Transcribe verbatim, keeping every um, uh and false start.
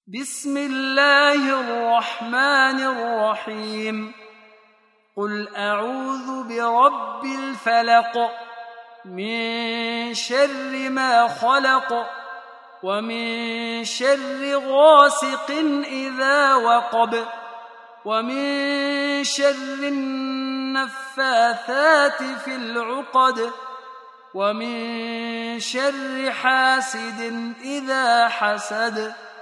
بسم الله الرحمن الرحيم قل أعوذ برب الفلق من شر ما خلق ومن شر غاسق إذا وقب ومن شر النفاثات في العقد ومن شر حاسد إذا حسد